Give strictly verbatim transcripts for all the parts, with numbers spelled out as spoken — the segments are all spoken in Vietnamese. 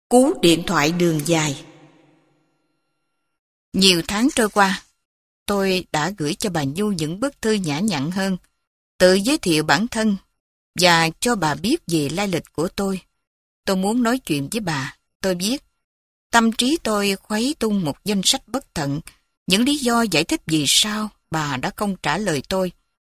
Cú điện thoại đường dài. Nhiều tháng trôi qua, tôi đã gửi cho bà Nhu những bức thư nhã nhặn hơn, tự giới thiệu bản thân và cho bà biết về lai lịch của tôi. Tôi muốn nói chuyện với bà. Tôi biết, tâm trí tôi khuấy tung một danh sách bất tận, những lý do giải thích vì sao bà đã không trả lời tôi.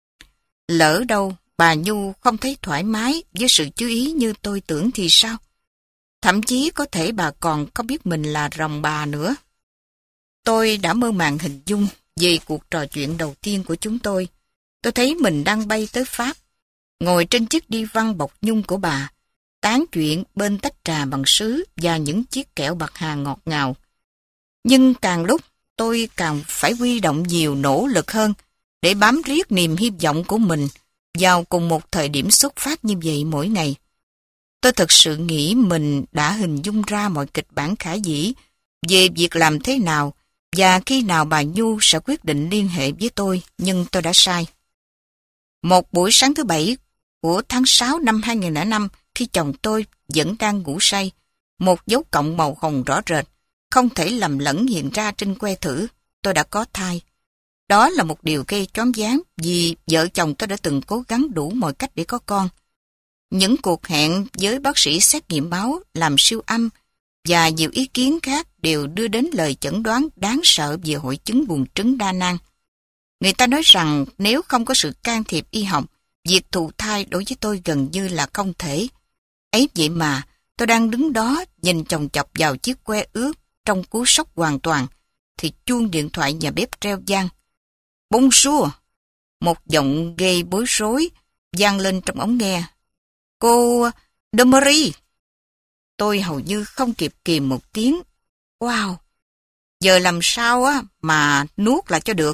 Lỡ đâu bà Nhu không thấy thoải mái với sự chú ý như tôi tưởng thì sao? Thậm chí có thể bà còn không biết mình là rồng bà nữa. Tôi đã mơ màng hình dung về cuộc trò chuyện đầu tiên của chúng tôi. Tôi thấy mình đang bay tới Pháp, ngồi trên chiếc đi văn bọc nhung của bà, tán chuyện bên tách trà bằng sứ và những chiếc kẹo bạc hà ngọt ngào. Nhưng càng lúc tôi càng phải huy động nhiều nỗ lực hơn để bám riết niềm hy vọng của mình vào cùng một thời điểm xuất phát như vậy mỗi ngày. Tôi thực sự nghĩ mình đã hình dung ra mọi kịch bản khả dĩ về việc làm thế nào và khi nào bà Nhu sẽ quyết định liên hệ với tôi, nhưng tôi đã sai. Một buổi sáng thứ bảy của tháng sáu năm hai nghìn lẻ năm, khi chồng tôi vẫn đang ngủ say, một dấu cộng màu hồng rõ rệt, không thể lầm lẫn hiện ra trên que thử. Tôi đã có thai. Đó là một điều gây choáng váng vì vợ chồng tôi đã từng cố gắng đủ mọi cách để có con. Những cuộc hẹn với bác sĩ xét nghiệm máu, làm siêu âm và nhiều ý kiến khác đều đưa đến lời chẩn đoán đáng sợ về hội chứng buồng trứng đa nang. Người ta nói rằng nếu không có sự can thiệp y học, việc thụ thai đối với tôi gần như là không thể. Ấy vậy mà, tôi đang đứng đó nhìn chòng chọc vào chiếc que ướt trong cú sốc hoàn toàn, thì chuông điện thoại nhà bếp reo vang. Bonjour! Một giọng gây bối rối vang lên trong ống nghe. Cô Demery. Tôi hầu như không kịp kìm một tiếng. Wow! Giờ làm sao á mà nuốt lại cho được?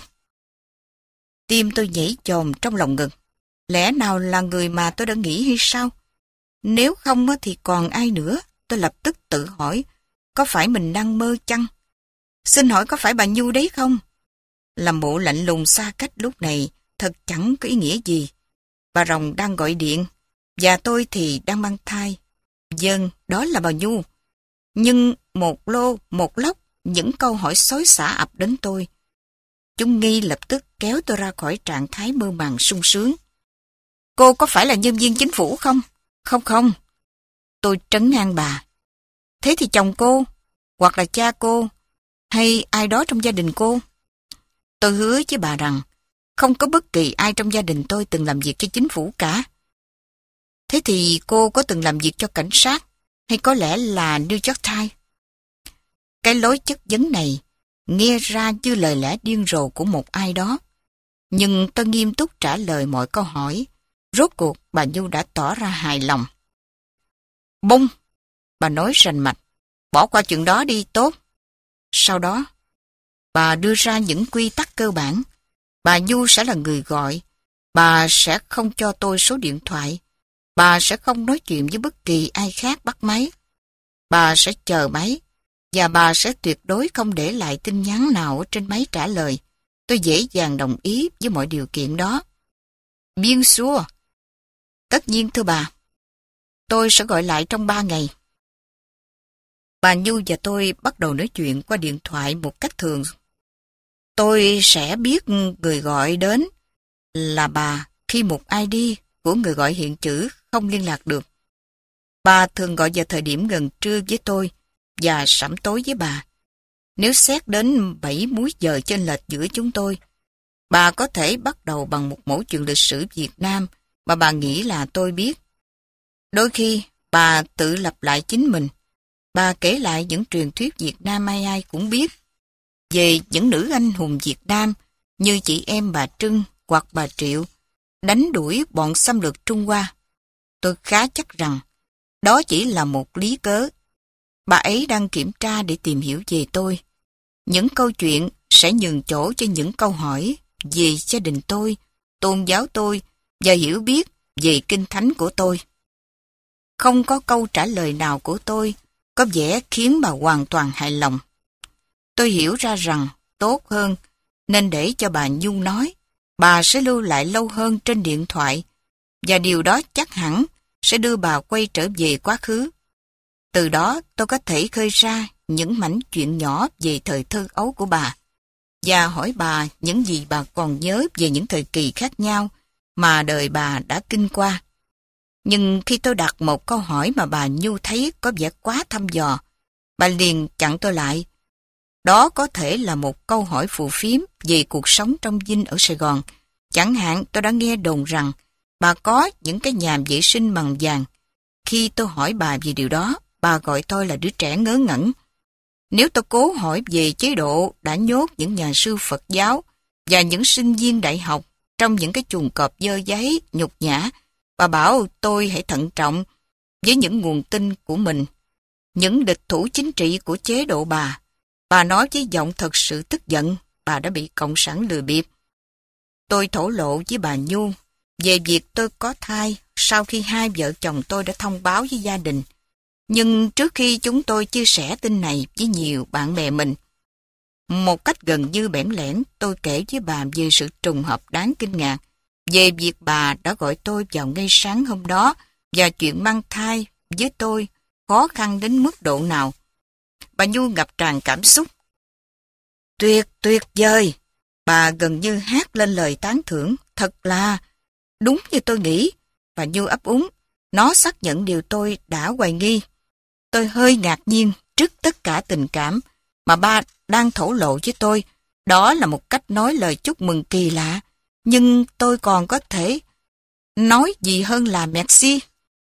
Tim tôi nhảy chồm trong lòng ngực. Lẽ nào là người mà tôi đã nghĩ hay sao? Nếu không á thì còn ai nữa? Tôi lập tức tự hỏi, có phải mình đang mơ chăng? Xin hỏi có phải bà Nhu đấy không? Làm bộ lạnh lùng xa cách lúc này thật chẳng có ý nghĩa gì. Bà Rồng đang gọi điện, và tôi thì đang mang thai. Vâng, đó là bà Nhu. Nhưng một lô, một lóc, những câu hỏi xối xả ập đến tôi. Chúng ngay lập tức kéo tôi ra khỏi trạng thái mơ màng sung sướng. Cô có phải là nhân viên chính phủ không? Không không. Tôi trấn an bà. Thế thì chồng cô, hoặc là cha cô, hay ai đó trong gia đình cô? Tôi hứa với bà rằng, không có bất kỳ ai trong gia đình tôi từng làm việc cho chính phủ cả. Thế thì cô có từng làm việc cho cảnh sát, hay có lẽ là New York Times? Cái lối chất vấn này nghe ra như lời lẽ điên rồ của một ai đó. Nhưng tôi nghiêm túc trả lời mọi câu hỏi. Rốt cuộc bà Nhu đã tỏ ra hài lòng. Bông! Bà nói rành mạch. Bỏ qua chuyện đó đi, tốt. Sau đó, bà đưa ra những quy tắc cơ bản. Bà Nhu sẽ là người gọi. Bà sẽ không cho tôi số điện thoại. Bà sẽ không nói chuyện với bất kỳ ai khác bắt máy. Bà sẽ chờ máy. Và bà sẽ tuyệt đối không để lại tin nhắn nào ở trên máy trả lời. Tôi dễ dàng đồng ý với mọi điều kiện đó. Bien sûr. Tất nhiên thưa bà. Tôi sẽ gọi lại trong ba ngày. Bà Nhu và tôi bắt đầu nói chuyện qua điện thoại một cách thường. Tôi sẽ biết người gọi đến là bà khi một i đê của người gọi hiện chữ không liên lạc được. Bà thường gọi vào thời điểm gần trưa với tôi và sẩm tối với bà. Nếu xét đến bảy múi giờ chênh lệch giữa chúng tôi, bà có thể bắt đầu bằng một mẫu chuyện lịch sử Việt Nam mà bà nghĩ là tôi biết. Đôi khi, bà tự lặp lại chính mình. Bà kể lại những truyền thuyết Việt Nam ai ai cũng biết. Về những nữ anh hùng Việt Nam như chị em bà Trưng hoặc bà Triệu đánh đuổi bọn xâm lược Trung Hoa. Tôi khá chắc rằng đó chỉ là một lý cớ. Bà ấy đang kiểm tra để tìm hiểu về tôi. Những câu chuyện sẽ nhường chỗ cho những câu hỏi về gia đình tôi, tôn giáo tôi và hiểu biết về kinh thánh của tôi. Không có câu trả lời nào của tôi có vẻ khiến bà hoàn toàn hài lòng. Tôi hiểu ra rằng tốt hơn nên để cho bà Nhu nói. Bà sẽ lưu lại lâu hơn trên điện thoại và điều đó chắc hẳn sẽ đưa bà quay trở về quá khứ. Từ đó tôi có thể khơi ra những mảnh chuyện nhỏ về thời thơ ấu của bà và hỏi bà những gì bà còn nhớ về những thời kỳ khác nhau mà đời bà đã kinh qua. Nhưng khi tôi đặt một câu hỏi mà bà Nhu thấy có vẻ quá thăm dò, bà liền chặn tôi lại. Đó có thể là một câu hỏi phù phiếm về cuộc sống trong dinh ở Sài Gòn. Chẳng hạn tôi đã nghe đồn rằng bà có những cái nhà vệ sinh bằng vàng. Khi tôi hỏi bà về điều đó, bà gọi tôi là đứa trẻ ngớ ngẩn. Nếu tôi cố hỏi về chế độ đã nhốt những nhà sư Phật giáo và những sinh viên đại học trong những cái chuồng cọp dơ giấy, nhục nhã, bà bảo tôi hãy thận trọng với những nguồn tin của mình. Những địch thủ chính trị của chế độ bà, bà nói với giọng thật sự tức giận, bà đã bị Cộng sản lừa bịp. Tôi thổ lộ với bà Nhu về việc tôi có thai sau khi hai vợ chồng tôi đã thông báo với gia đình. Nhưng trước khi chúng tôi chia sẻ tin này với nhiều bạn bè mình, một cách gần như bẽn lẽn, tôi kể với bà về sự trùng hợp đáng kinh ngạc, về việc bà đã gọi tôi vào ngay sáng hôm đó và chuyện mang thai với tôi khó khăn đến mức độ nào. Bà Nhu ngập tràn cảm xúc. Tuyệt tuyệt vời! Bà gần như hát lên lời tán thưởng. Thật là đúng như tôi nghĩ. Bà Nhu ấp úng. Nó xác nhận điều tôi đã hoài nghi. Tôi hơi ngạc nhiên trước tất cả tình cảm mà ba đang thổ lộ với tôi. Đó là một cách nói lời chúc mừng kỳ lạ. Nhưng tôi còn có thể nói gì hơn là merci.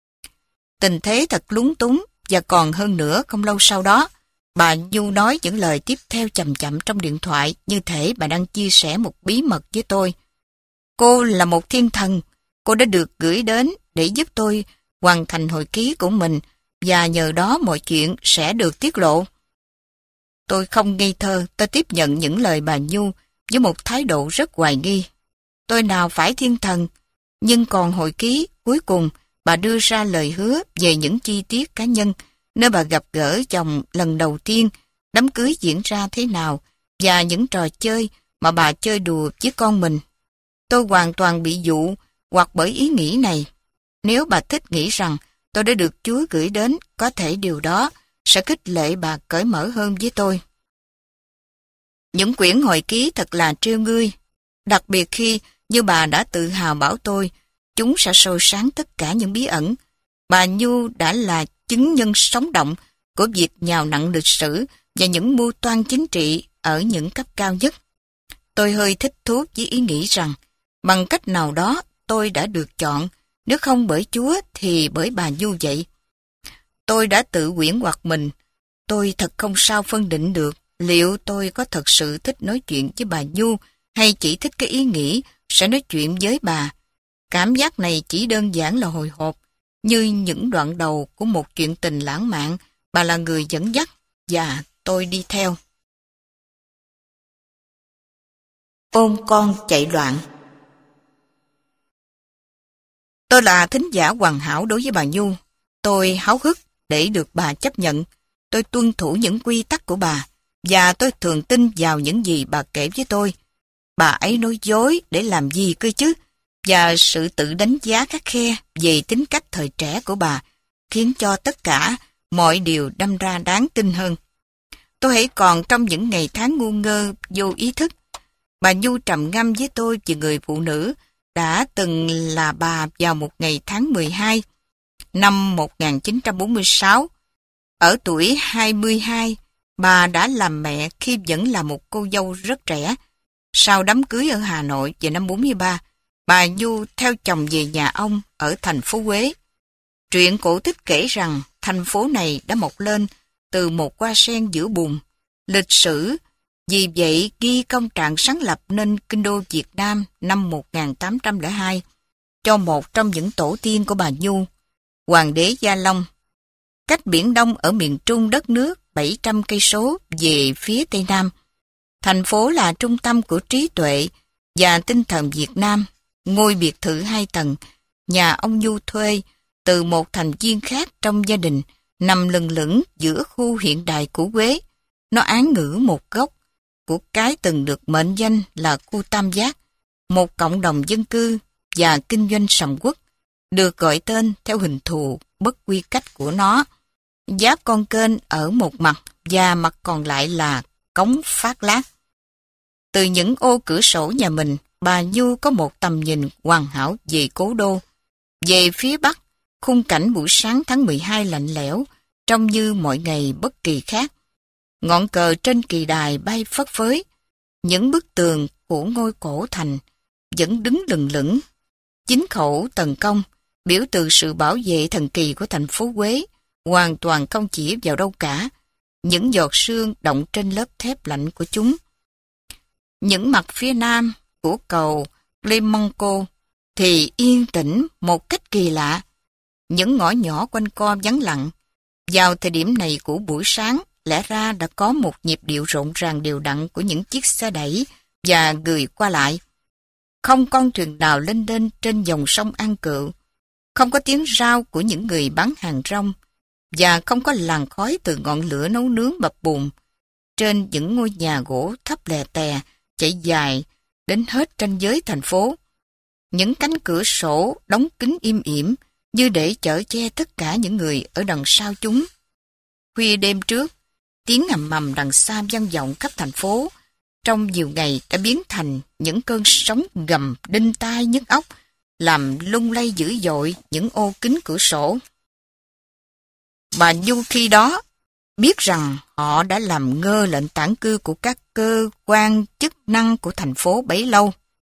Tình thế thật lúng túng, và còn hơn nữa không lâu sau đó, bà Nhu nói những lời tiếp theo chậm chậm trong điện thoại, như thể bà đang chia sẻ một bí mật với tôi. Cô là một thiên thần, cô đã được gửi đến để giúp tôi hoàn thành hồi ký của mình, và nhờ đó mọi chuyện sẽ được tiết lộ. Tôi không ngây thơ, tôi tiếp nhận những lời bà Nhu với một thái độ rất hoài nghi. Tôi nào phải thiên thần, nhưng còn hồi ký cuối cùng bà đưa ra lời hứa về những chi tiết cá nhân, nơi bà gặp gỡ chồng lần đầu tiên, đám cưới diễn ra thế nào, và những trò chơi mà bà chơi đùa với con mình. Tôi hoàn toàn bị dụ hoặc bởi ý nghĩ này. Nếu bà thích nghĩ rằng tôi đã được Chúa gửi đến, có thể điều đó sẽ khích lệ bà cởi mở hơn với tôi. Những quyển hồi ký thật là trêu ngươi, đặc biệt khi, như bà đã tự hào bảo tôi, chúng sẽ soi sáng tất cả những bí ẩn. Bà Nhu đã là chứng nhân sống động của việc nhào nặn lịch sử và những mưu toan chính trị ở những cấp cao nhất. Tôi hơi thích thú với ý nghĩ rằng, bằng cách nào đó tôi đã được chọn, nếu không bởi Chúa thì bởi bà Nhu vậy. Tôi đã tự huyễn hoặc mình. Tôi thật không sao phân định được liệu tôi có thật sự thích nói chuyện với bà Nhu hay chỉ thích cái ý nghĩ sẽ nói chuyện với bà. Cảm giác này chỉ đơn giản là hồi hộp, như những đoạn đầu của một chuyện tình lãng mạn. Bà là người dẫn dắt và tôi đi theo. Ôm con chạy loạn. Tôi là thính giả hoàn hảo đối với bà Nhu. Tôi háo hức để được bà chấp nhận. Tôi tuân thủ những quy tắc của bà, và tôi thường tin vào những gì bà kể với tôi. Bà ấy nói dối để làm gì cơ chứ? Và sự tự đánh giá khắt khe về tính cách thời trẻ của bà khiến cho tất cả mọi điều đâm ra đáng tin hơn. Tôi hãy còn trong những ngày tháng ngu ngơ, vô ý thức. Bà Nhu trầm ngâm với tôi về người phụ nữ đã từng là bà vào một ngày tháng mười hai năm một nghìn chín trăm bốn mươi sáu. Ở tuổi hai mươi hai, bà đã làm mẹ khi vẫn là một cô dâu rất trẻ. Sau đám cưới ở Hà Nội vào năm bốn mươi ba, bà Nhu theo chồng về nhà ông ở thành phố Huế. Truyện cổ tích kể rằng thành phố này đã mọc lên từ một hoa sen giữa bùn. Lịch sử vì vậy ghi công trạng sáng lập nên Kinh đô Việt Nam năm một nghìn tám trăm lẻ hai cho một trong những tổ tiên của bà Nhu, Hoàng đế Gia Long. Cách Biển Đông ở miền trung đất nước bảy trăm cây số về phía tây nam. Thành phố là trung tâm của trí tuệ và tinh thần Việt Nam. Ngôi biệt thự hai tầng, nhà ông Nhu thuê từ một thành viên khác trong gia đình, nằm lừng lững giữa khu hiện đại của Huế. Nó án ngữ một góc của cái từng được mệnh danh là khu Tam Giác, một cộng đồng dân cư và kinh doanh sầm uất, được gọi tên theo hình thù bất quy cách của nó. giáp con kênh ở một mặt và mặt còn lại là cống phát lát. Từ những ô cửa sổ nhà mình, bà Nhu có một tầm nhìn hoàn hảo về cố đô. Về phía bắc, khung cảnh buổi sáng tháng mười hai lạnh lẽo, trông như mọi ngày bất kỳ khác. Ngọn cờ trên kỳ đài bay phất phới. Những bức tường của ngôi cổ thành vẫn đứng lừng lững. Chính khẩu tần công, biểu từ sự bảo vệ thần kỳ của thành phố Huế, hoàn toàn không chỉ vào đâu cả. Những giọt sương động trên lớp thép lạnh của chúng. Những mặt phía nam của cầu Clemenceau thì yên tĩnh một cách kỳ lạ. Những ngõ nhỏ quanh co vắng lặng. Vào thời điểm này của buổi sáng, lẽ ra đã có một nhịp điệu rộn ràng đều đặn của những chiếc xe đẩy và người qua lại. Không con thuyền nào lênh đênh trên dòng sông An Cựu, không có tiếng rao của những người bán hàng rong, và không có làn khói từ ngọn lửa nấu nướng bập bùng trên những ngôi nhà gỗ thấp lè tè chạy dài đến hết ranh giới thành phố. Những cánh cửa sổ đóng kín im ỉm như để chở che tất cả những người ở đằng sau chúng. Khuya đêm trước, tiếng ầm ầm đằng xa vang vọng khắp thành phố, trong nhiều ngày đã biến thành những cơn sóng gầm đinh tai nhức óc, làm lung lay dữ dội những ô kính cửa sổ. Bà Nhu khi đó biết rằng họ đã làm ngơ lệnh tản cư của các cơ quan chức năng của thành phố bấy lâu.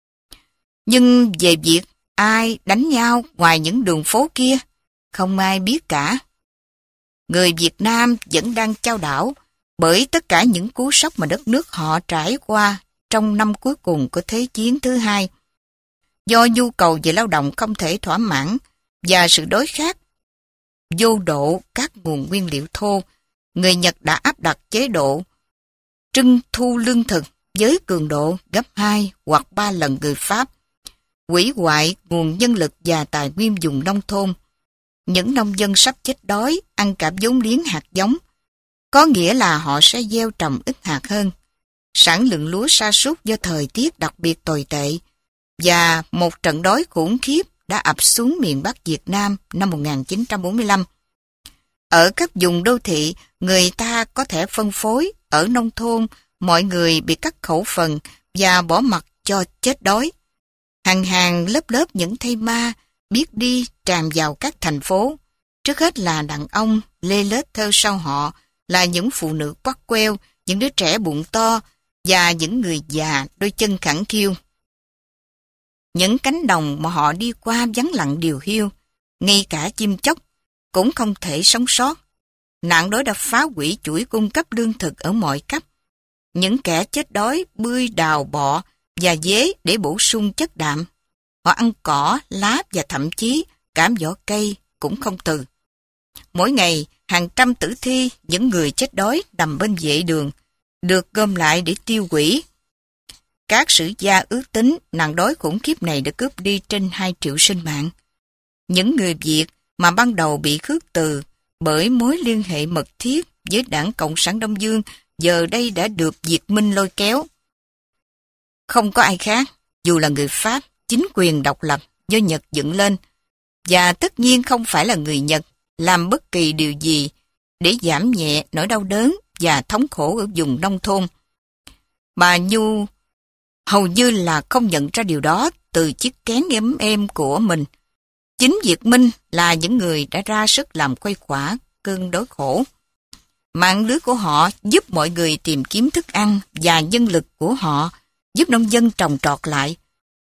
Nhưng về việc ai đánh nhau ngoài những đường phố kia, không ai biết cả. Người Việt Nam vẫn đang chao đảo bởi tất cả những cú sốc mà đất nước họ trải qua trong năm cuối cùng của Thế chiến thứ hai. Do nhu cầu về lao động không thể thỏa mãn và sự đối khát vô độ các nguồn nguyên liệu thô, người Nhật đã áp đặt chế độ trưng thu lương thực với cường độ gấp hai hoặc ba lần người Pháp, hủy hoại nguồn nhân lực và tài nguyên vùng nông thôn. Những nông dân sắp chết đói, ăn cả vốn liếng hạt giống, có nghĩa là họ sẽ gieo trồng ít hạt hơn. Sản lượng lúa sa sút do thời tiết đặc biệt tồi tệ, và một trận đói khủng khiếp đã ập xuống miền Bắc Việt Nam năm một nghìn chín trăm bốn mươi lăm. Ở các vùng đô thị, người ta có thể phân phối, ở nông thôn, mọi người bị cắt khẩu phần và bỏ mặc cho chết đói. Hàng hàng lớp lớp những thây ma biết đi tràn vào các thành phố. Trước hết là đàn ông lê lết theo sau họ là những phụ nữ quắt queo, những đứa trẻ bụng to và những người già đôi chân khẳng khiu. Những cánh đồng mà họ đi qua vắng lặng điều hiu, ngay cả chim chóc cũng không thể sống sót. Nạn đói đã phá hủy chuỗi cung cấp lương thực ở mọi cấp. Những kẻ chết đói bươi đào bọ và dế để bổ sung chất đạm. Họ ăn cỏ, lá và thậm chí cả vỏ cây cũng không từ. Mỗi ngày, hàng trăm tử thi những người chết đói nằm bên vệ đường được gom lại để tiêu hủy. Các sử gia ước tính nạn đói khủng khiếp này đã cướp đi trên hai triệu sinh mạng. Những người Việt mà ban đầu bị khước từ bởi mối liên hệ mật thiết với Đảng Cộng sản Đông Dương giờ đây đã được Việt Minh lôi kéo. Không có ai khác, dù là người Pháp, chính quyền độc lập do Nhật dựng lên, và tất nhiên không phải là người Nhật làm bất kỳ điều gì để giảm nhẹ nỗi đau đớn và thống khổ ở vùng nông thôn. Bà Nhu hầu như là không nhận ra điều đó từ chiếc kén ấm êm của mình. Chính Việt Minh là những người đã ra sức làm khuây khỏa cơn đói khổ. Mạng lưới của họ giúp mọi người tìm kiếm thức ăn và nhân lực của họ giúp nông dân trồng trọt lại.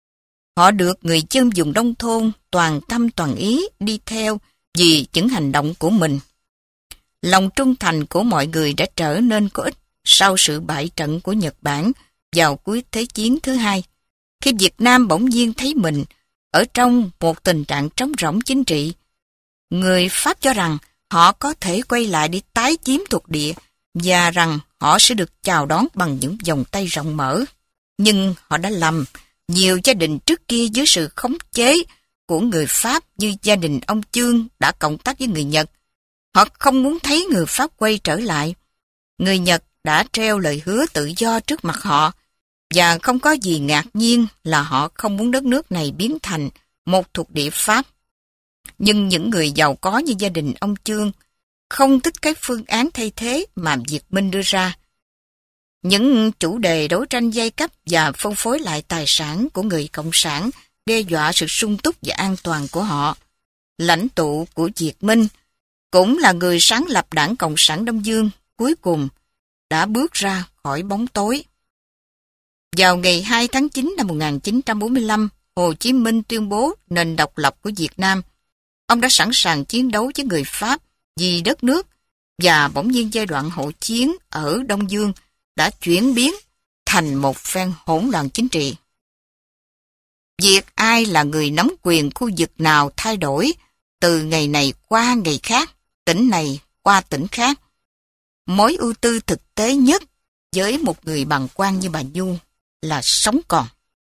Họ được người dân vùng nông thôn toàn tâm toàn ý đi theo vì những hành động của mình. Lòng trung thành của mọi người đã trở nên có ích sau sự bại trận của Nhật Bản vào cuối Thế chiến thứ hai, khi Việt Nam bỗng nhiên thấy mình ở trong một tình trạng trống rỗng chính trị. Người Pháp cho rằng họ có thể quay lại để tái chiếm thuộc địa và rằng họ sẽ được chào đón bằng những vòng tay rộng mở. Nhưng họ đã lầm. Nhiều gia đình trước kia dưới sự khống chế của người Pháp như gia đình ông Chương đã cộng tác với người Nhật. Họ không muốn thấy người Pháp quay trở lại. Người Nhật đã treo lời hứa tự do trước mặt họ, và không có gì ngạc nhiên là họ không muốn đất nước này biến thành một thuộc địa Pháp. Nhưng những người giàu có như gia đình ông Chương không thích cái phương án thay thế mà Việt Minh đưa ra. Những chủ đề đấu tranh giai cấp và phân phối lại tài sản của người Cộng sản đe dọa sự sung túc và an toàn của họ. Lãnh tụ của Việt Minh, cũng là người sáng lập Đảng Cộng sản Đông Dương, cuối cùng đã bước ra khỏi bóng tối. Vào ngày hai tháng chín năm một nghìn chín trăm bốn mươi lăm, Hồ Chí Minh tuyên bố nền độc lập của Việt Nam. Ông đã sẵn sàng chiến đấu với người Pháp vì đất nước, và bỗng nhiên giai đoạn hậu chiến ở Đông Dương đã chuyển biến thành một phen hỗn loạn chính trị. Việc ai là người nắm quyền khu vực nào thay đổi từ ngày này qua ngày khác, tỉnh này qua tỉnh khác. Mối ưu tư thực tế nhất với một người bàng quan như bà Nhu là sống còn.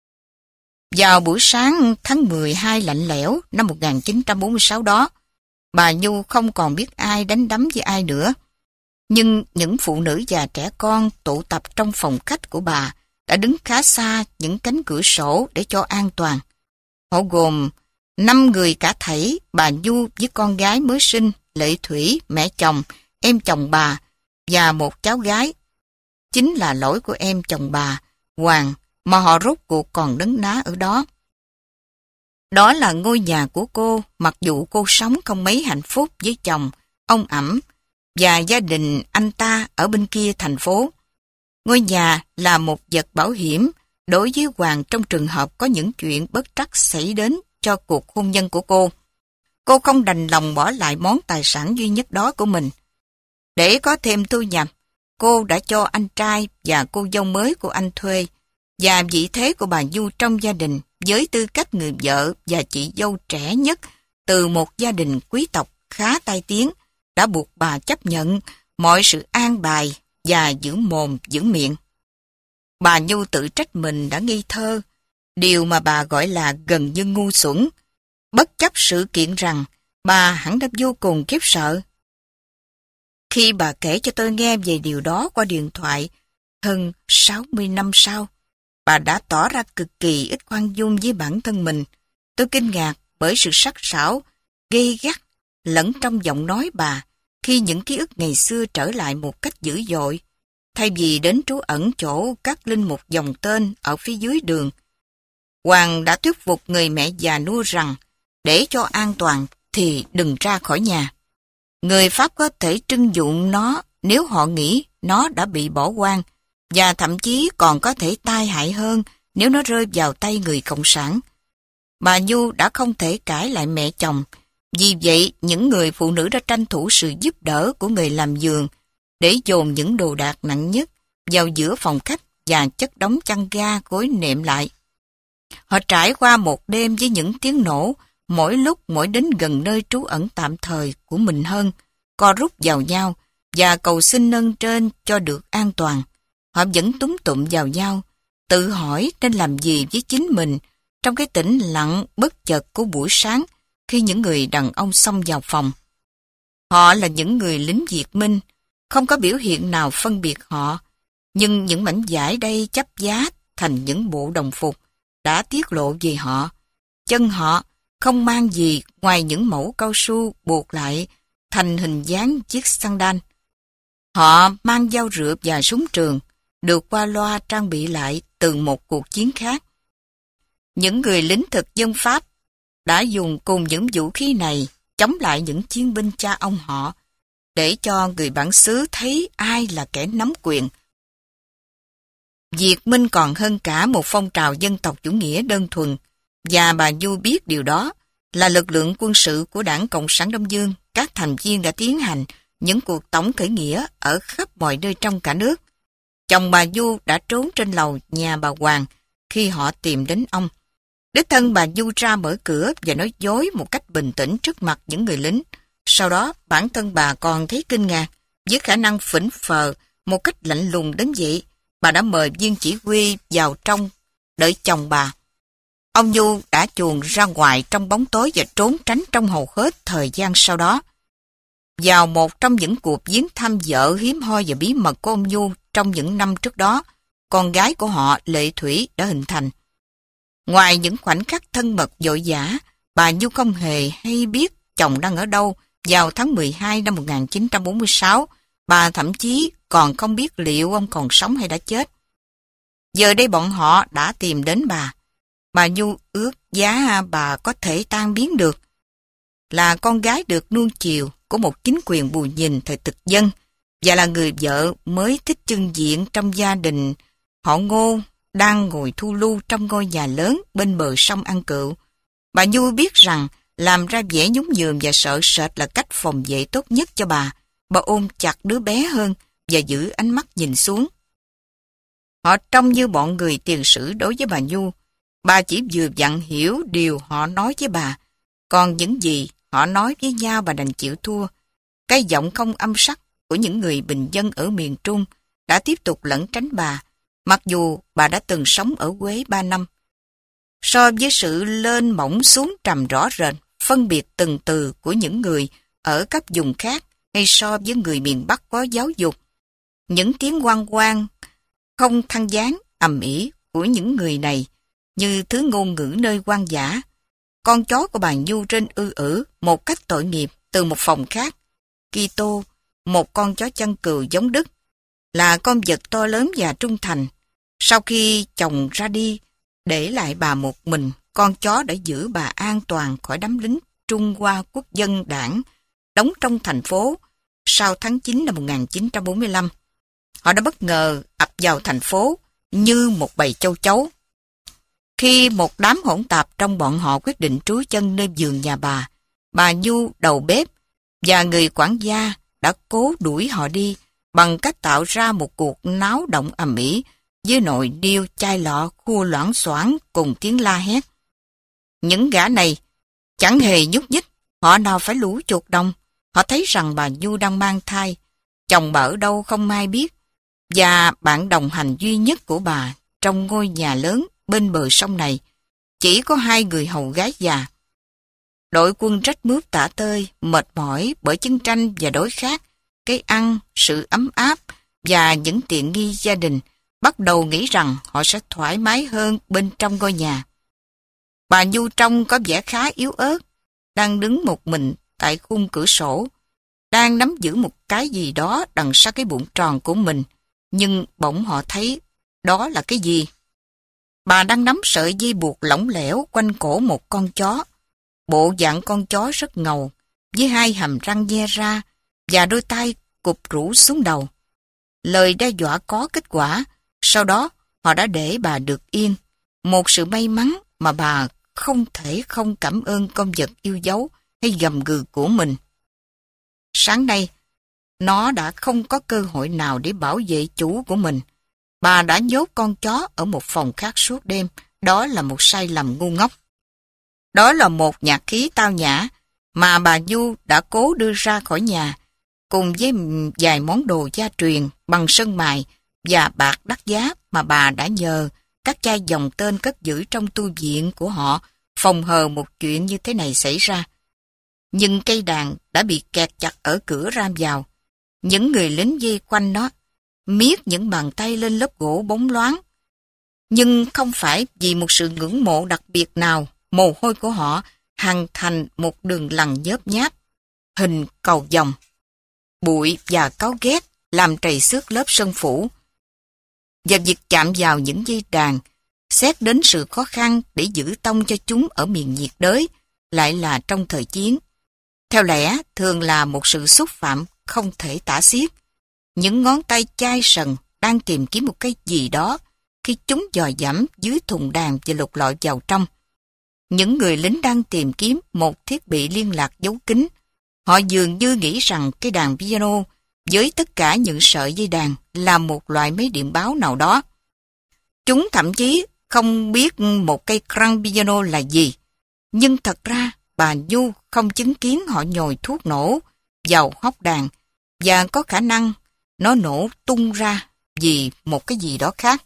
Vào buổi sáng tháng mười hai lạnh lẽo năm một nghìn chín trăm bốn mươi sáu đó, bà Nhu không còn biết ai đánh đấm với ai nữa. Nhưng những phụ nữ và trẻ con tụ tập trong phòng khách của bà đã đứng khá xa những cánh cửa sổ để cho an toàn. Họ gồm năm người cả thảy, bà Nhu với con gái mới sinh, Lệ Thủy, mẹ chồng, em chồng bà và một cháu gái. Chính là lỗi của em chồng bà, Hoàng, mà họ rốt cuộc còn đứng ná ở đó. Đó là ngôi nhà của cô, mặc dù cô sống không mấy hạnh phúc với chồng, ông ẵm, và gia đình anh ta ở bên kia thành phố. Ngôi nhà là một vật bảo hiểm đối với Hoàng trong trường hợp có những chuyện bất trắc xảy đến cho cuộc hôn nhân của cô. Cô không đành lòng bỏ lại món tài sản duy nhất đó của mình. Để có thêm thu nhập, cô đã cho anh trai và cô dâu mới của anh thuê, và vị thế của bà Nhu trong gia đình với tư cách người vợ và chị dâu trẻ nhất từ một gia đình quý tộc khá tai tiếng đã buộc bà chấp nhận mọi sự an bài và giữ mồm giữ miệng. Bà Nhu tự trách mình đã nghi thơ, điều mà bà gọi là gần như ngu xuẩn, bất chấp sự kiện rằng bà hẳn đã vô cùng khiếp sợ. Khi bà kể cho tôi nghe về điều đó qua điện thoại hơn sáu mươi năm sau, bà đã tỏ ra cực kỳ ít khoan dung với bản thân mình. Tôi kinh ngạc bởi sự sắc sảo, gay gắt lẫn trong giọng nói bà khi những ký ức ngày xưa trở lại một cách dữ dội. Thay vì đến trú ẩn chỗ các linh mục dòng tên ở phía dưới đường, Hoàng đã thuyết phục người mẹ già nua rằng để cho an toàn thì đừng ra khỏi nhà. Người Pháp có thể trưng dụng nó nếu họ nghĩ nó đã bị bỏ hoang, và thậm chí còn có thể tai hại hơn nếu nó rơi vào tay người Cộng sản. Bà Nhu đã không thể cãi lại mẹ chồng, vì vậy những người phụ nữ đã tranh thủ sự giúp đỡ của người làm giường để dồn những đồ đạc nặng nhất vào giữa phòng khách và chất đống chăn ga gối nệm lại. Họ trải qua một đêm với những tiếng nổ, mỗi lúc mỗi đến gần nơi trú ẩn tạm thời của mình hơn, co rút vào nhau và cầu xin nâng trên cho được an toàn. Họ vẫn túm tụm vào nhau, tự hỏi nên làm gì với chính mình trong cái tĩnh lặng bất chợt của buổi sáng khi những người đàn ông xông vào phòng. Họ là những người lính Việt Minh, không có biểu hiện nào phân biệt họ, nhưng những mảnh vải đây chấp giá thành những bộ đồng phục đã tiết lộ về họ. Chân họ không mang gì ngoài những mẫu cao su buộc lại thành hình dáng chiếc sandal. Họ mang dao rượu và súng trường, được qua loa trang bị lại từ một cuộc chiến khác. Những người lính thực dân Pháp đã dùng cùng những vũ khí này chống lại những chiến binh cha ông họ, để cho người bản xứ thấy ai là kẻ nắm quyền. Việt Minh còn hơn cả một phong trào dân tộc chủ nghĩa đơn thuần, và bà Nhu biết điều đó là lực lượng quân sự của Đảng Cộng sản Đông Dương. Các thành viên đã tiến hành những cuộc tổng khởi nghĩa ở khắp mọi nơi trong cả nước. Chồng bà Nhu đã trốn trên lầu nhà bà Hoàng khi họ tìm đến ông. Đích thân bà Nhu ra mở cửa và nói dối một cách bình tĩnh trước mặt những người lính. Sau đó, bản thân bà còn thấy kinh ngạc với khả năng phỉnh phờ một cách lạnh lùng đến vậy. Bà đã mời viên chỉ huy vào trong đợi chồng bà. Ông Nhu đã chuồn ra ngoài trong bóng tối và trốn tránh trong hầu hết thời gian sau đó. Vào một trong những cuộc viếng thăm vợ hiếm hoi và bí mật của ông Nhu trong những năm trước đó, con gái của họ Lệ Thủy đã hình thành. Ngoài những khoảnh khắc thân mật vội vã, bà Nhu không hề hay biết chồng đang ở đâu Vào tháng mười hai năm một nghìn chín trăm bốn mươi sáu, bà thậm chí còn không biết liệu ông còn sống hay đã chết. Giờ đây bọn họ đã tìm đến bà. Bà Nhu ước giá bà có thể tan biến được. Là con gái được nuông chiều của một chính quyền bù nhìn thời thực dân và là người vợ mới thích trưng diện trong gia đình họ Ngô đang ngồi thu lưu trong ngôi nhà lớn bên bờ sông ăn cựu. Bà Nhu biết rằng làm ra vẻ nhún nhường và sợ sệt là cách phòng vệ tốt nhất cho bà. Bà ôm chặt đứa bé hơn và giữ ánh mắt nhìn xuống. Họ trông như bọn người tiền sử đối với bà Nhu. Bà chỉ vừa vặn hiểu điều họ nói với bà. Còn những gì họ nói với nhau bà đành chịu thua. Cái giọng không âm sắc của những người bình dân ở miền Trung đã tiếp tục lẩn tránh bà, mặc dù bà đã từng sống ở Quế ba năm. So với sự lên mỏng xuống trầm rõ rệt, phân biệt từng từ của những người ở các vùng khác hay so với người miền Bắc có giáo dục, những tiếng oang oang không thăng dáng ầm ĩ của những người này như thứ ngôn ngữ nơi hoang dã. Con chó của bà Nhu trên ư ử một cách tội nghiệp từ một phòng khác. Kitô, một con chó chân cừu giống Đức, là con vật to lớn và trung thành. Sau khi chồng ra đi, để lại bà một mình, con chó đã giữ bà an toàn khỏi đám lính Trung Hoa Quốc dân đảng đóng trong thành phố sau tháng chín năm một nghìn chín trăm bốn mươi lăm. Họ đã bất ngờ ập vào thành phố như một bầy châu chấu. Khi một đám hỗn tạp trong bọn họ quyết định trú chân nơi vườn nhà bà, bà Nhu đầu bếp và người quản gia đã cố đuổi họ đi bằng cách tạo ra một cuộc náo động ầm ĩ với nồi niêu chai lọ khua loảng xoảng cùng tiếng la hét. Những gã này chẳng hề nhúc nhích, họ nào phải lũ chuột đồng. Họ thấy rằng bà Nhu đang mang thai, chồng bà ở đâu không ai biết, và bạn đồng hành duy nhất của bà trong ngôi nhà lớn bên bờ sông này chỉ có hai người hầu gái già. Đội quân rách mướp tả tơi, mệt mỏi bởi chiến tranh và đói khát, cái ăn, sự ấm áp và những tiện nghi gia đình, bắt đầu nghĩ rằng họ sẽ thoải mái hơn bên trong ngôi nhà. Bà Nhu trông có vẻ khá yếu ớt, đang đứng một mình tại khung cửa sổ, đang nắm giữ một cái gì đó đằng sau cái bụng tròn của mình, nhưng bỗng họ thấy đó là cái gì. Bà đang nắm sợi dây buộc lỏng lẻo quanh cổ một con chó. Bộ dạng con chó rất ngầu, với hai hàm răng nhe ra và đôi tay cụp rũ xuống đầu. Lời đe dọa có kết quả, sau đó họ đã để bà được yên. Một sự may mắn mà bà không thể không cảm ơn con vật yêu dấu hay gầm gừ của mình. Sáng nay, nó đã không có cơ hội nào để bảo vệ chủ của mình. Bà đã nhốt con chó ở một phòng khác suốt đêm. Đó là một sai lầm ngu ngốc. Đó là một nhạc khí tao nhã mà bà Nhu đã cố đưa ra khỏi nhà, cùng với vài món đồ gia truyền bằng sơn mài và bạc đắt giá mà bà đã nhờ các cha dòng tên cất giữ trong tu viện của họ phòng hờ một chuyện như thế này xảy ra. Nhưng cây đàn đã bị kẹt chặt ở cửa ram vào. Những người lính dây quanh nó, miết những bàn tay lên lớp gỗ bóng loáng. Nhưng không phải vì một sự ngưỡng mộ đặc biệt nào, mồ hôi của họ hằn thành một đường lằn nhớp nháp, hình cầu vồng. Bụi và cáu ghét làm trầy xước lớp sơn phủ. Và việc chạm vào những dây đàn, xét đến sự khó khăn để giữ tông cho chúng ở miền nhiệt đới, lại là trong thời chiến. Theo lẽ, thường là một sự xúc phạm không thể tả xiết. Những ngón tay chai sần đang tìm kiếm một cái gì đó khi chúng dò dẫm dưới thùng đàn và lục lọi vào trong. Những người lính đang tìm kiếm một thiết bị liên lạc giấu kín. Họ dường như nghĩ rằng cái đàn piano với tất cả những sợi dây đàn là một loại máy điện báo nào đó. Chúng thậm chí không biết một cây grand piano là gì. Nhưng thật ra bà Nhu không chứng kiến họ nhồi thuốc nổ vào hốc đàn và có khả năng nó nổ tung ra vì một cái gì đó khác.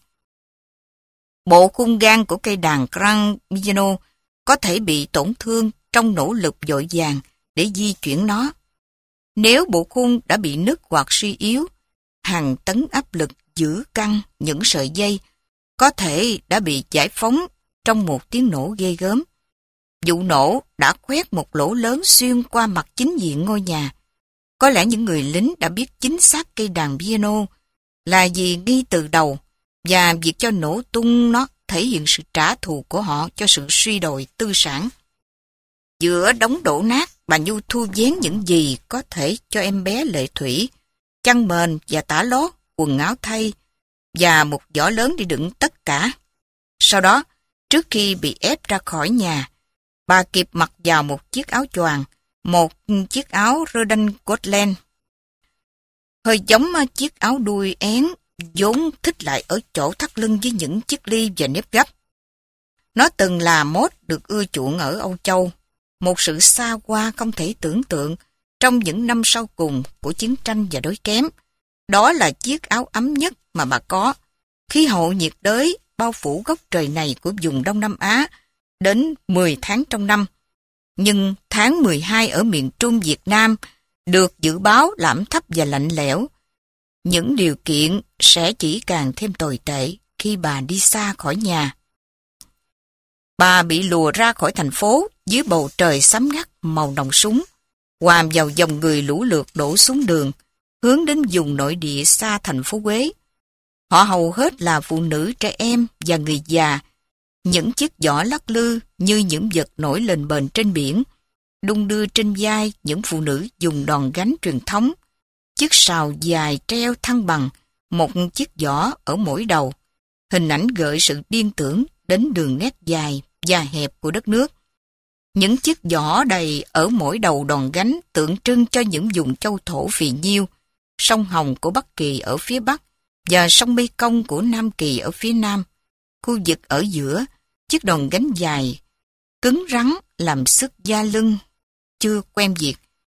Bộ khung gan của cây đàn grand piano có thể bị tổn thương trong nỗ lực vội vàng để di chuyển nó. Nếu bộ khung đã bị nứt hoặc suy yếu, hàng tấn áp lực giữ căng những sợi dây có thể đã bị giải phóng trong một tiếng nổ ghê gớm. Vụ nổ đã khoét một lỗ lớn xuyên qua mặt chính diện ngôi nhà. Có lẽ những người lính đã biết chính xác cây đàn piano là gì ngay từ đầu, và việc cho nổ tung nó thể hiện sự trả thù của họ cho sự suy đồi tư sản. Giữa đống đổ nát, bà Nhu thu vén những gì có thể cho em bé Lệ Thủy, chăn mền và tả lót, quần áo thay, và một giỏ lớn để đựng tất cả. Sau đó, trước khi bị ép ra khỏi nhà, bà kịp mặc vào một chiếc áo choàng, một chiếc áo redingote, hơi giống chiếc áo đuôi én vốn thích lại ở chỗ thắt lưng với những chiếc ly và nếp gấp. Nó từng là mốt được ưa chuộng ở Âu Châu, một sự xa hoa không thể tưởng tượng trong những năm sau cùng của chiến tranh và đói kém. Đó là chiếc áo ấm nhất mà bà có. Khí hậu nhiệt đới bao phủ góc trời này của vùng Đông Nam Á đến mười tháng trong năm. Nhưng tháng mười hai ở miền Trung Việt Nam được dự báo là ẩm thấp và lạnh lẽo. Những điều kiện sẽ chỉ càng thêm tồi tệ khi bà đi xa khỏi nhà. Bà bị lùa ra khỏi thành phố dưới bầu trời xám ngắt màu nòng súng, hòa vào dòng người lũ lượt đổ xuống đường, hướng đến vùng nội địa xa thành phố Huế. Họ hầu hết là phụ nữ, trẻ em và người già. Những chiếc giỏ lắc lư như những vật nổi lên bền trên biển, đung đưa trên vai những phụ nữ dùng đòn gánh truyền thống. Chiếc sào dài treo thăng bằng, một chiếc giỏ ở mỗi đầu. Hình ảnh gợi sự liên tưởng đến đường nét dài và hẹp của đất nước. Những chiếc giỏ đầy ở mỗi đầu đòn gánh tượng trưng cho những vùng châu thổ phì nhiêu, sông Hồng của Bắc Kỳ ở phía Bắc và sông Mê Công của Nam Kỳ ở phía Nam. Khu vực ở giữa, chiếc đòn gánh dài, cứng rắn làm sức da lưng, chưa quen việc,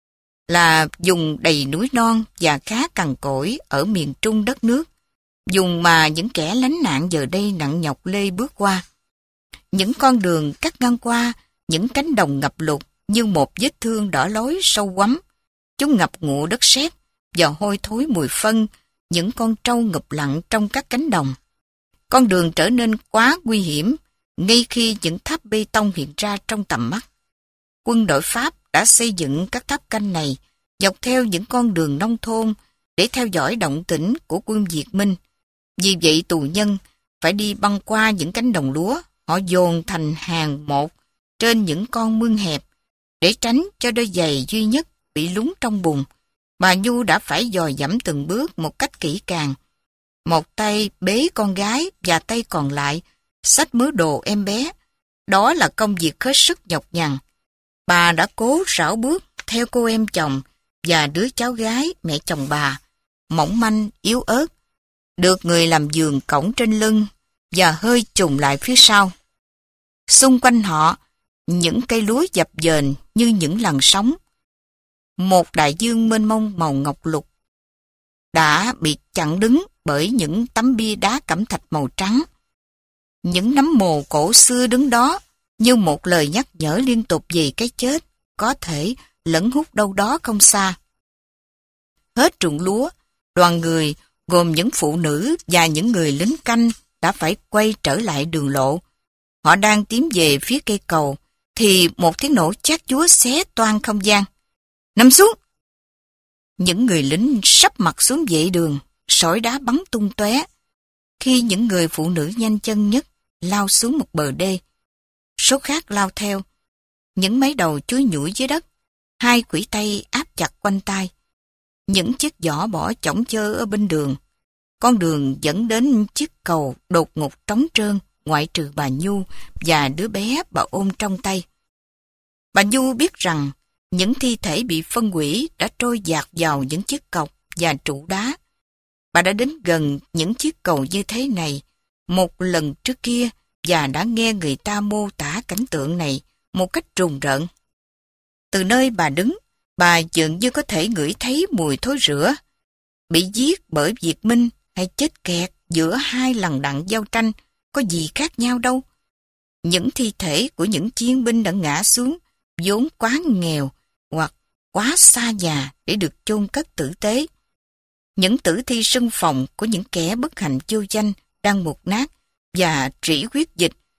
là vùng đầy núi non và khá cằn cỗi ở miền trung đất nước, vùng mà những kẻ lánh nạn giờ đây nặng nhọc lê bước qua. Những con đường cắt ngang qua những cánh đồng ngập lụt như một vết thương đỏ lối sâu quắm. Chúng ngập ngụa đất sét và hôi thối mùi phân những con trâu ngụp lặng trong các cánh đồng. Con đường trở nên quá nguy hiểm ngay khi những tháp bê tông hiện ra trong tầm mắt. Quân đội Pháp đã xây dựng các tháp canh này dọc theo những con đường nông thôn để theo dõi động tĩnh của quân Việt Minh. Vì vậy tù nhân phải đi băng qua những cánh đồng lúa, họ dồn thành hàng một trên những con mương hẹp để tránh cho đôi giày duy nhất bị lún trong bùn. Bà Nhu đã phải dò dẫm từng bước một cách kỹ càng. Một tay bế con gái và tay còn lại xách mớ đồ em bé. Đó là công việc hết sức nhọc nhằn. Bà đã cố rảo bước theo cô em chồng và đứa cháu gái mẹ chồng bà, mỏng manh, yếu ớt, được người làm giường cõng trên lưng và hơi trùng lại phía sau. Xung quanh họ, những cây lúa dập dềnh như những làn sóng. Một đại dương mênh mông màu ngọc lục đã bị chặn đứng bởi những tấm bia đá cẩm thạch màu trắng. Những nấm mồ cổ xưa đứng đó như một lời nhắc nhở liên tục về cái chết, có thể lẫn hút đâu đó không xa. Hết ruộng lúa, đoàn người gồm những phụ nữ và những người lính canh đã phải quay trở lại đường lộ. Họ đang tiến về phía cây cầu, thì một tiếng nổ chát chúa xé toang không gian. Nằm xuống! Những người lính sắp mặt xuống vệ đường, sỏi đá bắn tung tóe. Khi những người phụ nữ nhanh chân nhất lao xuống một bờ đê, số khác lao theo. Những máy đầu chúi nhủi dưới đất, hai quỷ tay áp chặt quanh tai. Những chiếc giỏ bỏ chỏng chơ ở bên đường. Con đường dẫn đến chiếc cầu đột ngột trống trơn, ngoại trừ bà Nhu và đứa bé bà ôm trong tay. Bà Nhu biết rằng những thi thể bị phân hủy đã trôi dạt vào những chiếc cọc và trụ đá. Bà đã đến gần những chiếc cầu như thế này một lần trước kia và đã nghe người ta mô tả cảnh tượng này một cách trùng rợn. Từ nơi bà đứng, bà dường như có thể ngửi thấy mùi thối rữa. Bị giết bởi Việt Minh hay chết kẹt giữa hai lằn đặng giao tranh có gì khác nhau đâu. Những thi thể của những chiến binh đã ngã xuống vốn quá nghèo hoặc quá xa nhà để được chôn cất tử tế. Những tử thi sưng phồng của những kẻ bất hạnh vô danh đang mục nát và rỉ huyết dịch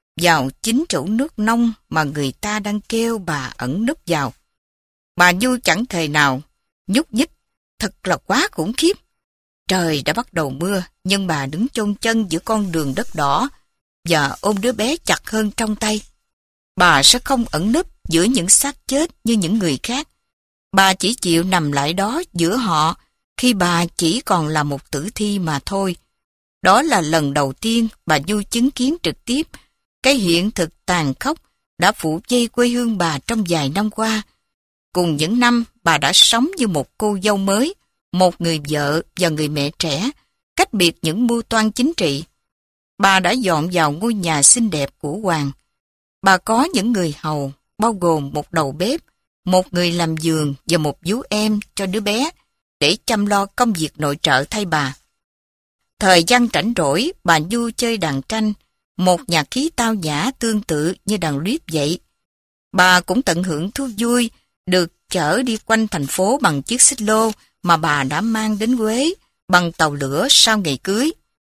vào chính chậu nước nông mà người ta đang kêu bà ẩn núp vào. Bà Nhu chẳng thời nào nhúc nhích, thật là quá khủng khiếp. Trời đã bắt đầu mưa, nhưng bà đứng chôn chân giữa con đường đất đỏ và ôm đứa bé chặt hơn trong tay. Bà sẽ không ẩn núp giữa những xác chết như những người khác. Bà chỉ chịu nằm lại đó giữa họ khi bà chỉ còn là một tử thi mà thôi. Đó là lần đầu tiên bà Nhu chứng kiến trực tiếp cái hiện thực tàn khốc đã phủ vây quê hương bà trong vài năm qua. Cùng những năm bà đã sống như một cô dâu mới, một người vợ và người mẹ trẻ, cách biệt những mưu toan chính trị. Bà đã dọn vào ngôi nhà xinh đẹp của Hoàng. Bà có những người hầu, bao gồm một đầu bếp, một người làm giường và một vú em cho đứa bé, để chăm lo công việc nội trợ thay bà. Thời gian rảnh rỗi, bà Nhu chơi đàn tranh, một nhạc khí tao nhã tương tự như đàn luyếp vậy. Bà cũng tận hưởng thú vui được chở đi quanh thành phố bằng chiếc xích lô mà bà đã mang đến Huế bằng tàu lửa sau ngày cưới.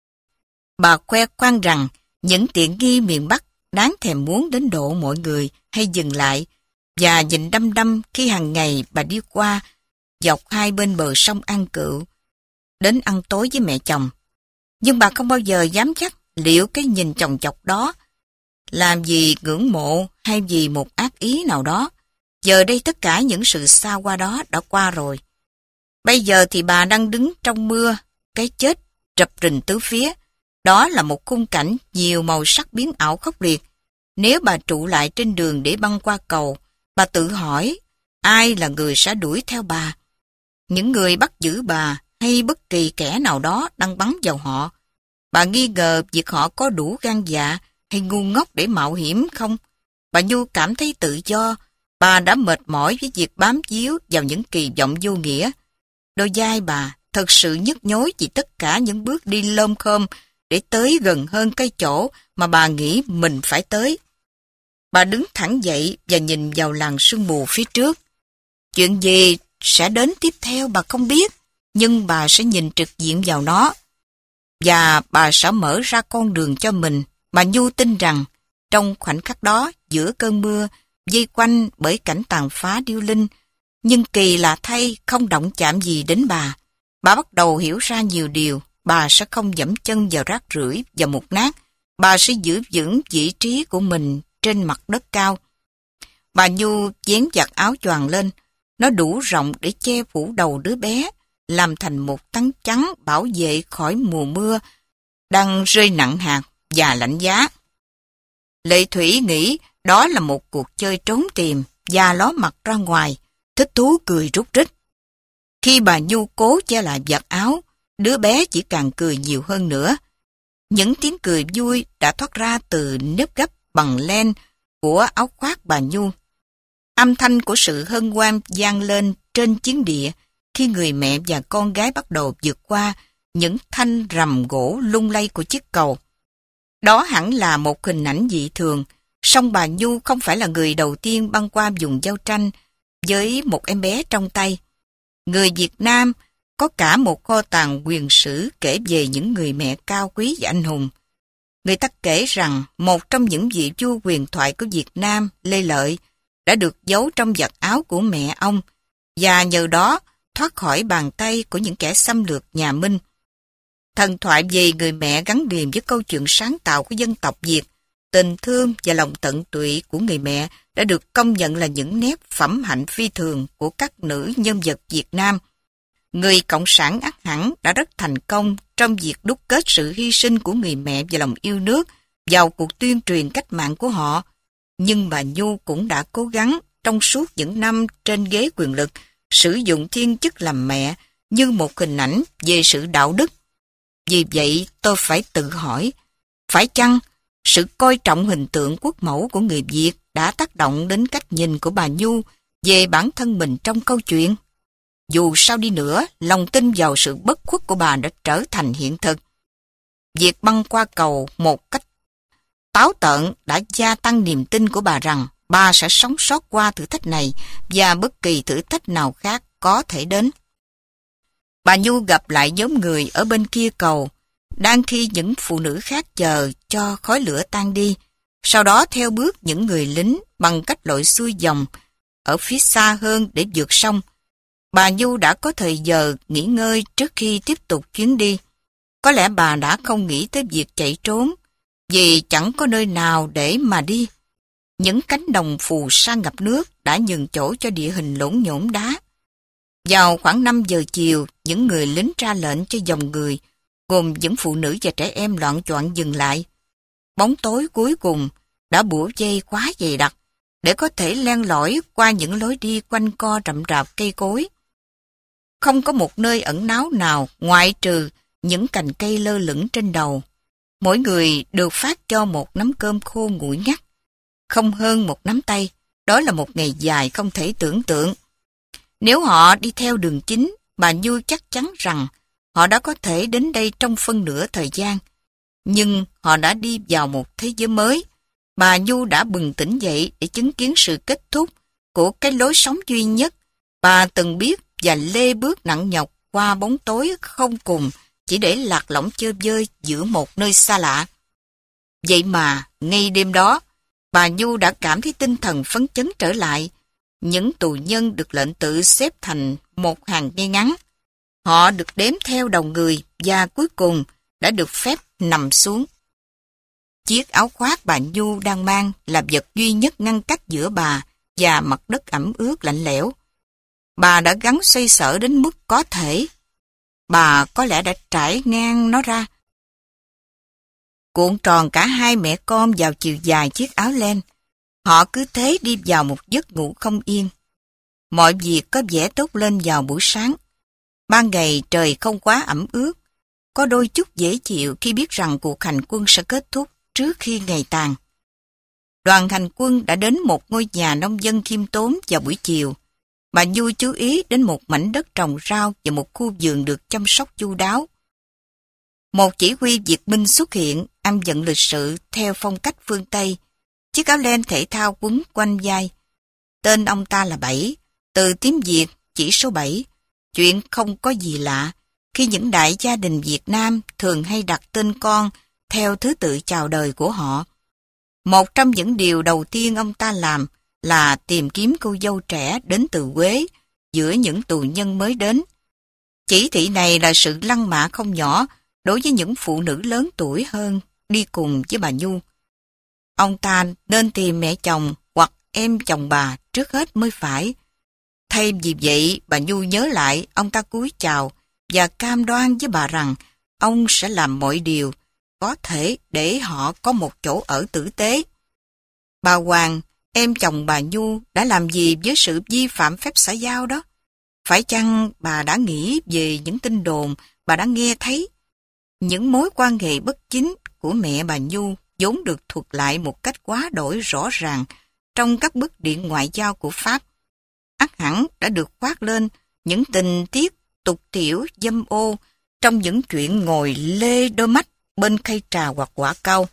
Bà khoe khoang rằng những tiện nghi miền Bắc đáng thèm muốn đến độ mọi người hay dừng lại và nhìn đăm đăm khi hàng ngày bà đi qua dọc hai bên bờ sông An Cựu đến ăn tối với mẹ chồng. Nhưng bà không bao giờ dám chắc liệu cái nhìn chồng chọc đó làm gì ngưỡng mộ hay vì một ác ý nào đó. Giờ đây tất cả những sự xa qua đó đã qua rồi. Bây giờ thì bà đang đứng trong mưa, cái chết rập rình tứ phía. Đó là một khung cảnh nhiều màu sắc biến ảo khốc liệt. Nếu bà trụ lại trên đường để băng qua cầu, bà tự hỏi ai là người sẽ đuổi theo bà. Những người bắt giữ bà hay bất kỳ kẻ nào đó đang bắn vào họ. Bà nghi ngờ việc họ có đủ gan dạ hay ngu ngốc để mạo hiểm không? Bà Nhu cảm thấy tự do. Bà đã mệt mỏi với việc bám víu vào những kỳ vọng vô nghĩa. Đôi vai bà thật sự nhức nhối vì tất cả những bước đi lom khom để tới gần hơn cái chỗ mà bà nghĩ mình phải tới. Bà đứng thẳng dậy và nhìn vào làn sương mù phía trước. Chuyện gì sẽ đến tiếp theo bà không biết, nhưng bà sẽ nhìn trực diện vào nó. Và bà sẽ mở ra con đường cho mình. Bà Nhu tin rằng trong khoảnh khắc đó, giữa cơn mưa, vây quanh bởi cảnh tàn phá điêu linh, nhưng kỳ lạ thay không động chạm gì đến bà. Bà bắt đầu hiểu ra nhiều điều. Bà sẽ không dẫm chân vào rác rưởi và mục nát. Bà sẽ giữ vững vị trí của mình trên mặt đất cao. Bà Nhu vén vạt áo choàng lên. Nó đủ rộng để che phủ đầu đứa bé, làm thành một tấm chắn bảo vệ khỏi mùa mưa đang rơi nặng hạt và lạnh giá. Lệ Thủy nghĩ đó là một cuộc chơi trốn tìm và ló mặt ra ngoài, thích thú cười rúc rích. Khi bà Nhu cố che lại vạt áo, đứa bé chỉ càng cười nhiều hơn nữa. Những tiếng cười vui đã thoát ra từ nếp gấp bằng len của áo khoác bà Nhu. Âm thanh của sự hân hoan vang lên trên chiến địa khi người mẹ và con gái bắt đầu vượt qua những thanh rầm gỗ lung lay của chiếc cầu. Đó hẳn là một hình ảnh dị thường, song bà Nhu không phải là người đầu tiên băng qua vùng giao tranh với một em bé trong tay. Người Việt Nam có cả một kho tàng quyền sử kể về những người mẹ cao quý và anh hùng. Người ta kể rằng một trong những vị vua huyền thoại của Việt Nam, Lê Lợi, đã được giấu trong vạt áo của mẹ ông và nhờ đó thoát khỏi bàn tay của những kẻ xâm lược nhà Minh. Thần thoại về người mẹ gắn liền với câu chuyện sáng tạo của dân tộc Việt. Tình thương và lòng tận tụy của người mẹ đã được công nhận là những nét phẩm hạnh phi thường của các nữ nhân vật Việt Nam. Người Cộng sản ắt hẳn đã rất thành công trong việc đúc kết sự hy sinh của người mẹ và lòng yêu nước vào cuộc tuyên truyền cách mạng của họ. Nhưng bà Nhu cũng đã cố gắng trong suốt những năm trên ghế quyền lực sử dụng thiên chức làm mẹ như một hình ảnh về sự đạo đức. Vì vậy tôi phải tự hỏi, phải chăng sự coi trọng hình tượng quốc mẫu của người Việt đã tác động đến cách nhìn của bà Nhu về bản thân mình trong câu chuyện? Dù sao đi nữa, lòng tin vào sự bất khuất của bà đã trở thành hiện thực. Việc băng qua cầu một cách táo tợn đã gia tăng niềm tin của bà rằng bà sẽ sống sót qua thử thách này và bất kỳ thử thách nào khác có thể đến. Bà Nhu gặp lại nhóm người ở bên kia cầu, đang khi những phụ nữ khác chờ cho khói lửa tan đi. Sau đó theo bước những người lính bằng cách lội xuôi dòng ở phía xa hơn để vượt sông. Bà Nhu đã có thời giờ nghỉ ngơi trước khi tiếp tục chuyến đi. Có lẽ bà đã không nghĩ tới việc chạy trốn, vì chẳng có nơi nào để mà đi. Những cánh đồng phù sa ngập nước đã nhường chỗ cho địa hình lổn nhổn đá. Vào khoảng năm giờ chiều, những người lính ra lệnh cho dòng người, gồm những phụ nữ và trẻ em loạn choạng dừng lại. Bóng tối cuối cùng đã bủa vây quá dày đặc, để có thể len lỏi qua những lối đi quanh co rậm rạp cây cối. Không có một nơi ẩn náu nào ngoại trừ những cành cây lơ lửng trên đầu. Mỗi người được phát cho một nắm cơm khô nguội ngắt, không hơn một nắm tay. Đó là một ngày dài không thể tưởng tượng. Nếu họ đi theo đường chính, bà Nhu chắc chắn rằng họ đã có thể đến đây trong phân nửa thời gian. Nhưng họ đã đi vào một thế giới mới. Bà Nhu đã bừng tỉnh dậy để chứng kiến sự kết thúc của cái lối sống duy nhất bà từng biết và lê bước nặng nhọc qua bóng tối không cùng chỉ để lạc lõng chơ vơi giữa một nơi xa lạ. Vậy mà, ngay đêm đó, bà Nhu đã cảm thấy tinh thần phấn chấn trở lại. Những tù nhân được lệnh tự xếp thành một hàng ngay ngắn. Họ được đếm theo đầu người và cuối cùng đã được phép nằm xuống. Chiếc áo khoác bà Nhu đang mang là vật duy nhất ngăn cách giữa bà và mặt đất ẩm ướt lạnh lẽo. Bà đã gắng xoay sở đến mức có thể. Bà có lẽ đã trải ngang nó ra, cuộn tròn cả hai mẹ con vào chiều dài chiếc áo len. Họ cứ thế đi vào một giấc ngủ không yên. Mọi việc có vẻ tốt lên vào buổi sáng. Ban ngày trời không quá ẩm ướt, có đôi chút dễ chịu khi biết rằng cuộc hành quân sẽ kết thúc trước khi ngày tàn. Đoàn hành quân đã đến một ngôi nhà nông dân khiêm tốn vào buổi chiều. Bà Nhu chú ý đến một mảnh đất trồng rau và một khu vườn được chăm sóc chu đáo. Một chỉ huy Việt Minh xuất hiện, âm vận lịch sự theo phong cách phương Tây. Chiếc áo len thể thao quấn quanh vai. Tên ông ta là Bảy, từ tiếng Việt chỉ số bảy. Chuyện không có gì lạ khi những đại gia đình Việt Nam thường hay đặt tên con theo thứ tự chào đời của họ. Một trong những điều đầu tiên ông ta làm là tìm kiếm cô dâu trẻ đến từ Quế giữa những tù nhân mới đến. Chỉ thị này là sự lăng mạ không nhỏ đối với những phụ nữ lớn tuổi hơn đi cùng với bà Nhu. Ông ta nên tìm mẹ chồng hoặc em chồng bà trước hết mới phải. Thay vì vậy, bà Nhu nhớ lại ông ta cúi chào và cam đoan với bà rằng ông sẽ làm mọi điều có thể để họ có một chỗ ở tử tế. Bà Hoàng, em chồng bà Nhu đã làm gì với sự vi phạm phép xã giao đó? Phải chăng bà đã nghĩ về những tin đồn bà đã nghe thấy? Những mối quan hệ bất chính của mẹ bà Nhu vốn được thuật lại một cách quá đổi rõ ràng trong các bức điện ngoại giao của Pháp. Ắt hẳn đã được khoác lên những tình tiết tục tiểu dâm ô trong những chuyện ngồi lê đôi mắt bên khay trà hoặc quả cau.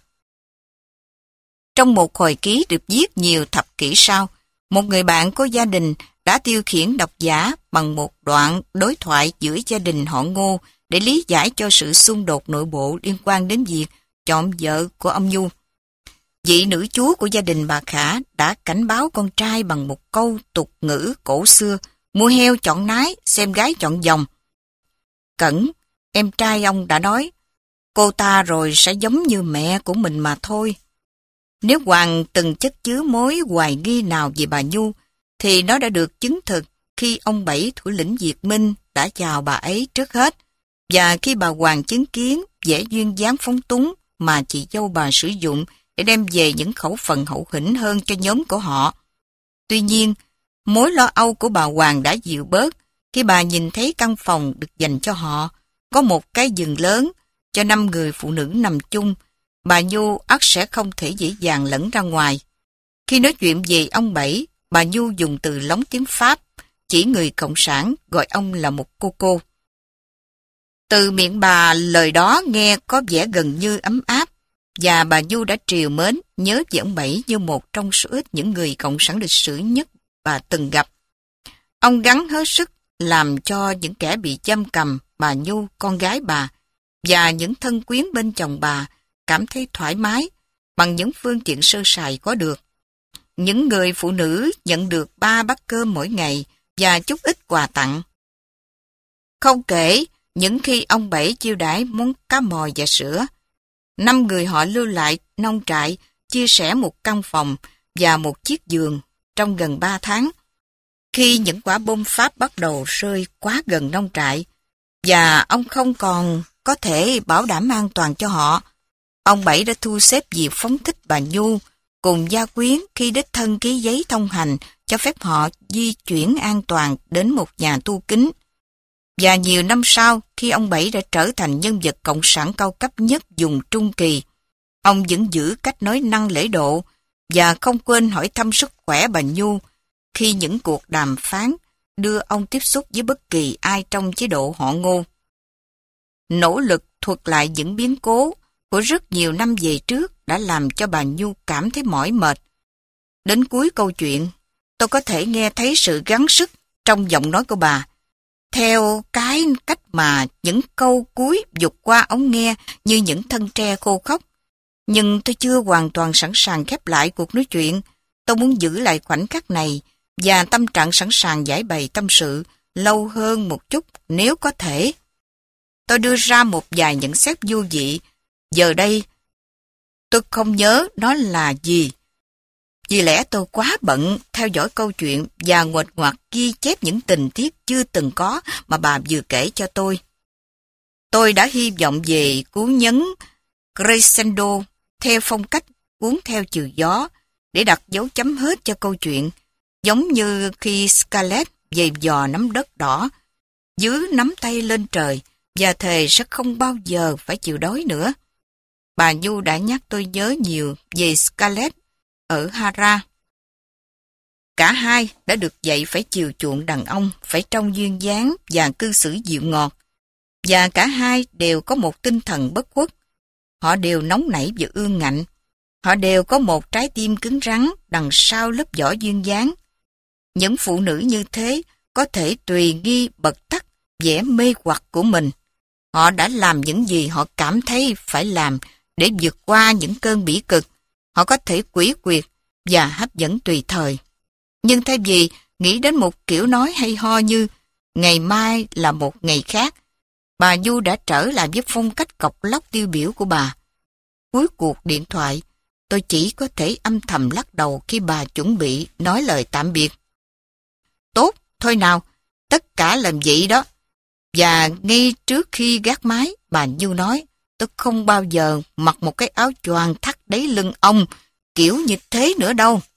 Trong một hồi ký được viết nhiều thập kỷ sau, một người bạn của gia đình đã tiêu khiển độc giả bằng một đoạn đối thoại giữa gia đình họ Ngô để lý giải cho sự xung đột nội bộ liên quan đến việc chọn vợ của ông Nhu. Vị nữ chúa của gia đình bà Khả đã cảnh báo con trai bằng một câu tục ngữ cổ xưa: mua heo chọn nái, xem gái chọn dòng. Cẩn, em trai ông đã nói, cô ta rồi sẽ giống như mẹ của mình mà thôi. Nếu Hoàng từng chất chứa mối hoài nghi nào về bà Nhu, thì nó đã được chứng thực khi ông Bảy, thủ lĩnh Việt Minh, đã chào bà ấy trước hết, và khi bà Hoàng chứng kiến vẻ duyên dáng phóng túng mà chị dâu bà sử dụng để đem về những khẩu phần hậu hĩnh hơn cho nhóm của họ. Tuy nhiên, mối lo âu của bà Hoàng đã dịu bớt khi bà nhìn thấy căn phòng được dành cho họ, có một cái giường lớn cho năm người phụ nữ nằm chung. Bà Nhu ắt sẽ không thể dễ dàng lẫn ra ngoài. Khi nói chuyện về ông Bảy, bà Nhu dùng từ lóng tiếng Pháp, chỉ người cộng sản gọi ông là một cô cô. Từ miệng bà, lời đó nghe có vẻ gần như ấm áp, và bà Nhu đã trìu mến nhớ về ông Bảy như một trong số ít những người cộng sản lịch sử nhất bà từng gặp. Ông gắng hết sức làm cho những kẻ bị giam cầm, bà Nhu, con gái bà, và những thân quyến bên chồng bà cảm thấy thoải mái bằng những phương tiện sơ sài có được. Những người phụ nữ nhận được ba bát cơm mỗi ngày và chút ít quà tặng. Không kể những khi ông Bảy chiêu đãi món cá mò và sữa. Năm người họ lưu lại nông trại, chia sẻ một căn phòng và một chiếc giường trong gần ba tháng. Khi những quả bom Pháp bắt đầu rơi quá gần nông trại, và ông không còn có thể bảo đảm an toàn cho họ, ông Bảy đã thu xếp việc phóng thích bà Nhu cùng gia quyến khi đích thân ký giấy thông hành cho phép họ di chuyển an toàn đến một nhà tu kính. Và nhiều năm sau, khi ông Bảy đã trở thành nhân vật cộng sản cao cấp nhất vùng Trung Kỳ, ông vẫn giữ cách nói năng lễ độ và không quên hỏi thăm sức khỏe bà Nhu khi những cuộc đàm phán đưa ông tiếp xúc với bất kỳ ai trong chế độ họ Ngô. Nỗ lực thuật lại những biến cố của rất nhiều năm về trước đã làm cho bà Nhu cảm thấy mỏi mệt. Đến cuối câu chuyện, tôi có thể nghe thấy sự gắng sức trong giọng nói của bà, theo cái cách mà những câu cuối vụt qua ống nghe như những thân tre khô khốc. Nhưng tôi chưa hoàn toàn sẵn sàng khép lại cuộc nói chuyện. Tôi muốn giữ lại khoảnh khắc này và tâm trạng sẵn sàng giải bày tâm sự lâu hơn một chút nếu có thể. Tôi đưa ra một vài nhận xét vô vị. Giờ đây, tôi không nhớ nó là gì. Vì lẽ tôi quá bận theo dõi câu chuyện và nguệch ngoạc ghi chép những tình tiết chưa từng có mà bà vừa kể cho tôi. Tôi đã hy vọng về cuốn nhấn Crescendo theo phong cách cuốn theo chiều gió để đặt dấu chấm hết cho câu chuyện, giống như khi Scarlett giày dò nắm đất đỏ, giữ nắm tay lên trời và thề sẽ không bao giờ phải chịu đói nữa. Bà Nhu đã nhắc tôi nhớ nhiều về Scarlett ở Hara. Cả hai đã được dạy phải chiều chuộng đàn ông, phải trông duyên dáng và cư xử dịu ngọt. Và cả hai đều có một tinh thần bất khuất. Họ đều nóng nảy và ương ngạnh. Họ đều có một trái tim cứng rắn đằng sau lớp vỏ duyên dáng. Những phụ nữ như thế có thể tùy nghi bật tắt vẻ mê hoặc của mình. Họ đã làm những gì họ cảm thấy phải làm để vượt qua những cơn bỉ cực. Họ có thể quỷ quyệt và hấp dẫn tùy thời. Nhưng thay vì nghĩ đến một kiểu nói hay ho như ngày mai là một ngày khác, bà Nhu đã trở lại với phong cách cọc lóc tiêu biểu của bà. Cuối cuộc điện thoại, tôi chỉ có thể âm thầm lắc đầu khi bà chuẩn bị nói lời tạm biệt. Tốt, thôi nào, tất cả làm vậy đó. Và ngay trước khi gác máy, bà Nhu nói, tôi không bao giờ mặc một cái áo choàng thắt đáy lưng ông kiểu như thế nữa đâu.